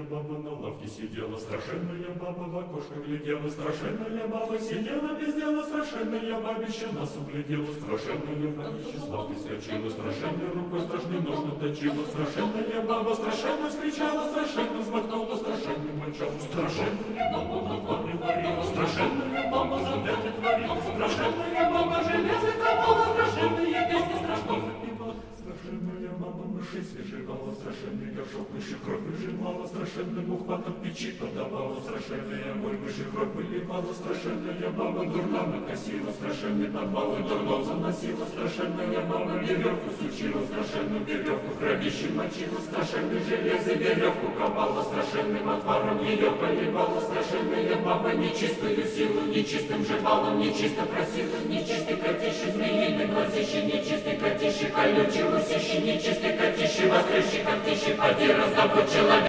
баба на лавке сидела, страшенная баба в окошко глядела, страшенная баба сидела без дела, страшенная бабища нас углядела, страшенная бабища с лавки скочила, страшенной рукой страшный нож наточила, страшенная баба страшенно вскричала, страшенно взмахнула, страшенным мочалом, страшенная баба на дворе варила, страшенная баба задачи творила, страшенная баба железо ковала, страшенные песни страшно запевала, страшенная баба мышей свежевала, страшенный горшок мыши кровь выжимала, страшенным ухватом печи подавала, страшенная огонь мыши кровь выливала, страшенная баба дурна накосила, страшенный подвал и дурном заносила, страшенная баба веревку сучила, страшенную веревку храбище мочила, страшенный железо веревку ковала, страшенным отваром ее поливала, страшенная баба нечистую силу, нечистым жевалом, нечисто просила, нечистый котище змеиный глазище, нечистый котище колючий лысище, нечистый котище вострющий когтище, поди раздобудь человек.